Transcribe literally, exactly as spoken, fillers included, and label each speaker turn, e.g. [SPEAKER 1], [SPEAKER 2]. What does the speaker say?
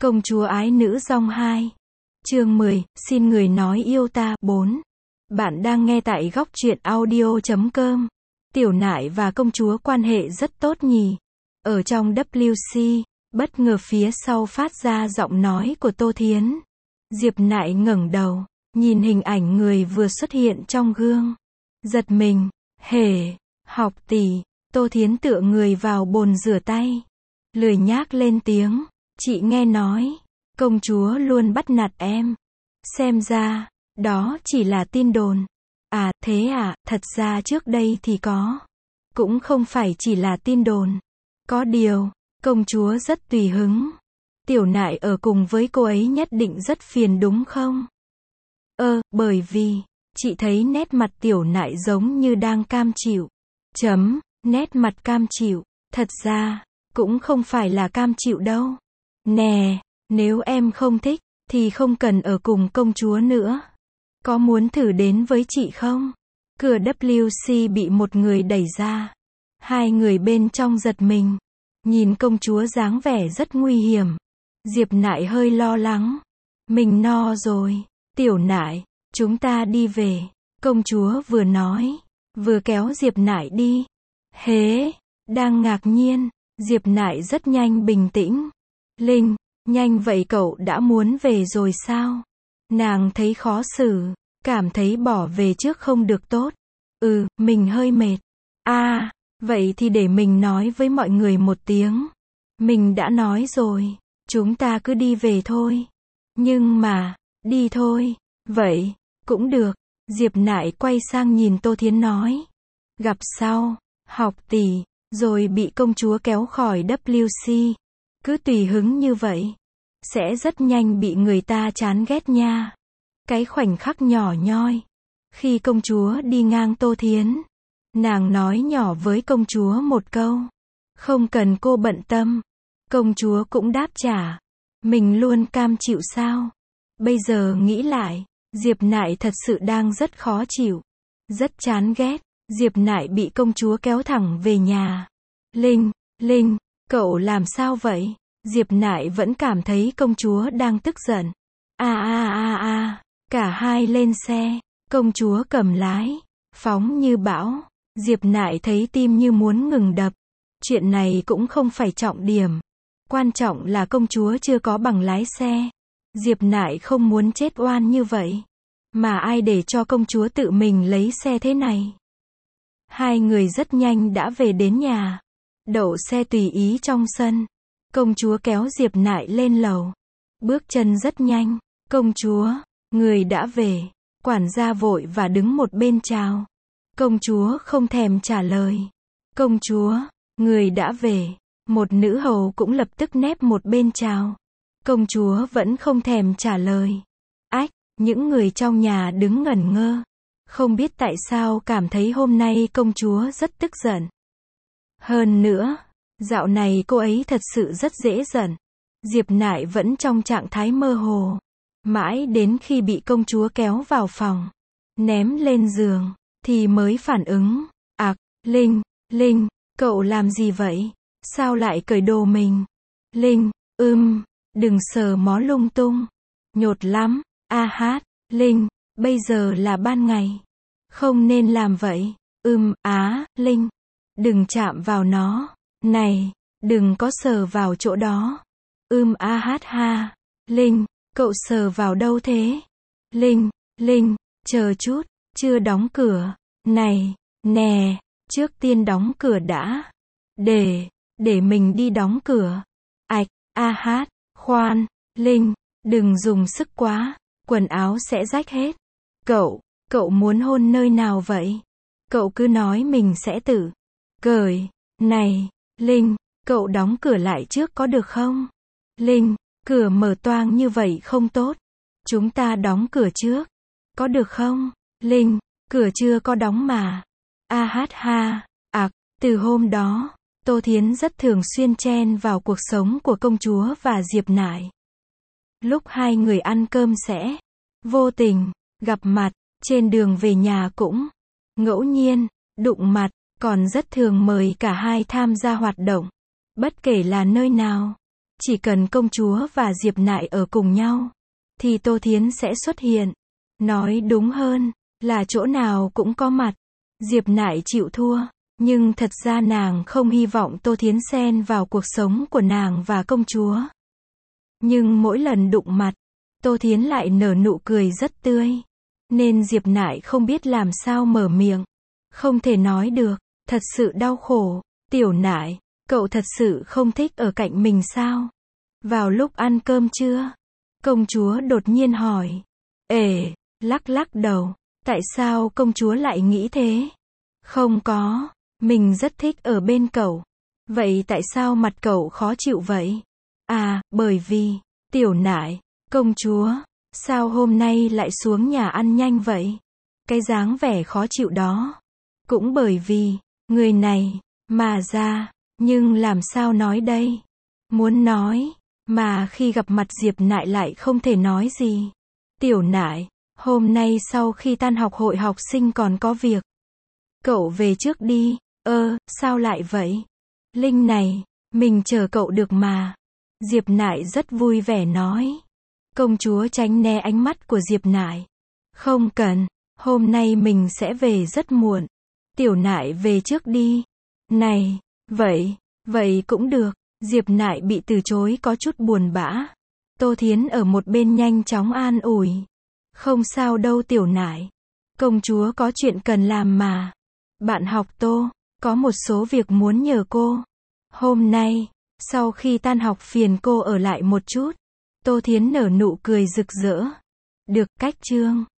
[SPEAKER 1] Công chúa ái nữ dong hai. Chương mười, xin người nói yêu ta. bốn. Bạn đang nghe tại góc truyện audio chấm com. Tiểu Nại và công chúa quan hệ rất tốt nhỉ. Ở trong W C, bất ngờ phía sau phát ra giọng nói của Tô Thiến. Diệp Nại ngẩng đầu, nhìn hình ảnh người vừa xuất hiện trong gương. Giật mình, hề, học tỷ. Tô Thiến tựa người vào bồn rửa tay. Lười nhác lên tiếng, chị nghe nói, công chúa luôn bắt nạt em. Xem ra, đó chỉ là tin đồn. À, thế à, thật ra trước đây thì có. Cũng không phải chỉ là tin đồn. Có điều, công chúa rất tùy hứng. Tiểu Nại ở cùng với cô ấy nhất định rất phiền đúng không? Ơ, bởi vì, chị thấy nét mặt Tiểu Nại giống như đang cam chịu. Chấm, nét mặt cam chịu, thật ra, cũng không phải là cam chịu đâu. Nè, nếu em không thích, thì không cần ở cùng công chúa nữa. Có muốn thử đến với chị không? Cửa W C bị một người đẩy ra. Hai người bên trong giật mình. Nhìn công chúa dáng vẻ rất nguy hiểm. Diệp Nại hơi lo lắng. Mình no rồi. Tiểu Nại, chúng ta đi về. Công chúa vừa nói, vừa kéo Diệp Nại đi. Hế, đang ngạc nhiên, Diệp Nại rất nhanh bình tĩnh. Linh, nhanh vậy cậu đã muốn về rồi sao? Nàng thấy khó xử, cảm thấy bỏ về trước không được tốt. Ừ, mình hơi mệt. À, vậy thì để mình nói với mọi người một tiếng. Mình đã nói rồi, chúng ta cứ đi về thôi. Nhưng mà, đi thôi. Vậy, cũng được. Diệp Nại quay sang nhìn Tô Thiến nói. Gặp sau, học tỷ, rồi bị công chúa kéo khỏi W C. Cứ tùy hứng như vậy, sẽ rất nhanh bị người ta chán ghét nha. Cái khoảnh khắc nhỏ nhoi, khi công chúa đi ngang Tô Thiến, nàng nói nhỏ với công chúa một câu. Không cần cô bận tâm. Công chúa cũng đáp trả. Mình luôn cam chịu sao? Bây giờ nghĩ lại, Diệp Nại thật sự đang rất khó chịu. Rất chán ghét. Diệp Nại bị công chúa kéo thẳng về nhà. Linh, Linh, cậu làm sao vậy? Diệp Nại vẫn cảm thấy công chúa đang tức giận. A a a a, cả hai lên xe, công chúa cầm lái, phóng như bão. Diệp Nại thấy tim như muốn ngừng đập. Chuyện này cũng không phải trọng điểm. Quan trọng là công chúa chưa có bằng lái xe. Diệp Nại không muốn chết oan như vậy. Mà ai để cho công chúa tự mình lấy xe thế này? Hai người rất nhanh đã về đến nhà. Đậu xe tùy ý trong sân. Công chúa kéo Diệp Nại lên lầu. Bước chân rất nhanh. Công chúa, người đã về. Quản gia vội và đứng một bên chào. Công chúa không thèm trả lời. Công chúa, người đã về. Một nữ hầu cũng lập tức nép một bên chào. Công chúa vẫn không thèm trả lời. Ách, những người trong nhà đứng ngẩn ngơ. Không biết tại sao cảm thấy hôm nay công chúa rất tức giận. Hơn nữa, dạo này cô ấy thật sự rất dễ giận. Diệp Nại vẫn trong trạng thái mơ hồ. Mãi đến khi bị công chúa kéo vào phòng, ném lên giường, thì mới phản ứng. Ặc, Linh, Linh, cậu làm gì vậy? Sao lại cởi đồ mình? Linh, ưm, đừng sờ mó lung tung. Nhột lắm. A hát, Linh, bây giờ là ban ngày. Không nên làm vậy. Ưm, á, Linh, đừng chạm vào nó. Này, đừng có sờ vào chỗ đó. Ưm a hát ha. Linh, cậu sờ vào đâu thế? Linh, Linh, chờ chút, chưa đóng cửa. Này, nè, trước tiên đóng cửa đã. Để, để mình đi đóng cửa. Ạch, a hát, khoan, Linh, đừng dùng sức quá, quần áo sẽ rách hết. Cậu, cậu muốn hôn nơi nào vậy? Cậu cứ nói mình sẽ tự cởi. Này, Linh, cậu đóng cửa lại trước có được không? Linh, cửa mở toang như vậy không tốt. Chúng ta đóng cửa trước. Có được không? Linh, cửa chưa có đóng mà. A hát ha. Ặc, từ hôm đó, Tô Thiến rất thường xuyên chen vào cuộc sống của công chúa và Diệp Nại. Lúc hai người ăn cơm sẽ vô tình gặp mặt, trên đường về nhà cũng ngẫu nhiên đụng mặt, còn rất thường mời cả hai tham gia hoạt động. Bất kể là nơi nào, Chỉ cần công chúa và Diệp Nại ở cùng nhau, thì Tô Thiến sẽ xuất hiện. Nói đúng hơn, là chỗ nào cũng có mặt. Diệp Nại chịu thua, nhưng thật ra nàng không hy vọng Tô Thiến xen vào cuộc sống của nàng và công chúa. Nhưng mỗi lần đụng mặt, Tô Thiến lại nở nụ cười rất tươi. Nên Diệp Nại không biết làm sao mở miệng. Không thể nói được, thật sự đau khổ. Tiểu Nại, cậu thật sự không thích ở cạnh mình sao? Vào lúc ăn cơm trưa, công chúa đột nhiên hỏi. Ể, lắc lắc đầu. Tại sao công chúa lại nghĩ thế? Không có, mình rất thích ở bên cậu. Vậy tại sao mặt cậu khó chịu vậy? À, bởi vì, Tiểu Nại, công chúa, sao hôm nay lại xuống nhà ăn nhanh vậy? Cái dáng vẻ khó chịu đó. Cũng bởi vì, người này, mà ra, nhưng làm sao nói đây? Muốn nói, mà khi gặp mặt Diệp Nại lại không thể nói gì. Tiểu Nại, hôm nay sau khi tan học hội học sinh còn có việc. Cậu về trước đi. Ơ, sao lại vậy? Linh này, mình chờ cậu được mà. Diệp Nại rất vui vẻ nói. Công chúa tránh né ánh mắt của Diệp Nại. Không cần, hôm nay mình sẽ về rất muộn. Tiểu Nại về trước đi. Này, vậy, vậy cũng được. Diệp Nại bị từ chối có chút buồn bã. Tô Thiến ở một bên nhanh chóng an ủi. Không sao đâu Tiểu Nại. Công chúa có chuyện cần làm mà. Bạn học Tô, có một số việc muốn nhờ cô. Hôm nay, sau khi tan học phiền cô ở lại một chút. Tô Thiến nở nụ cười rực rỡ. Được, cách chương.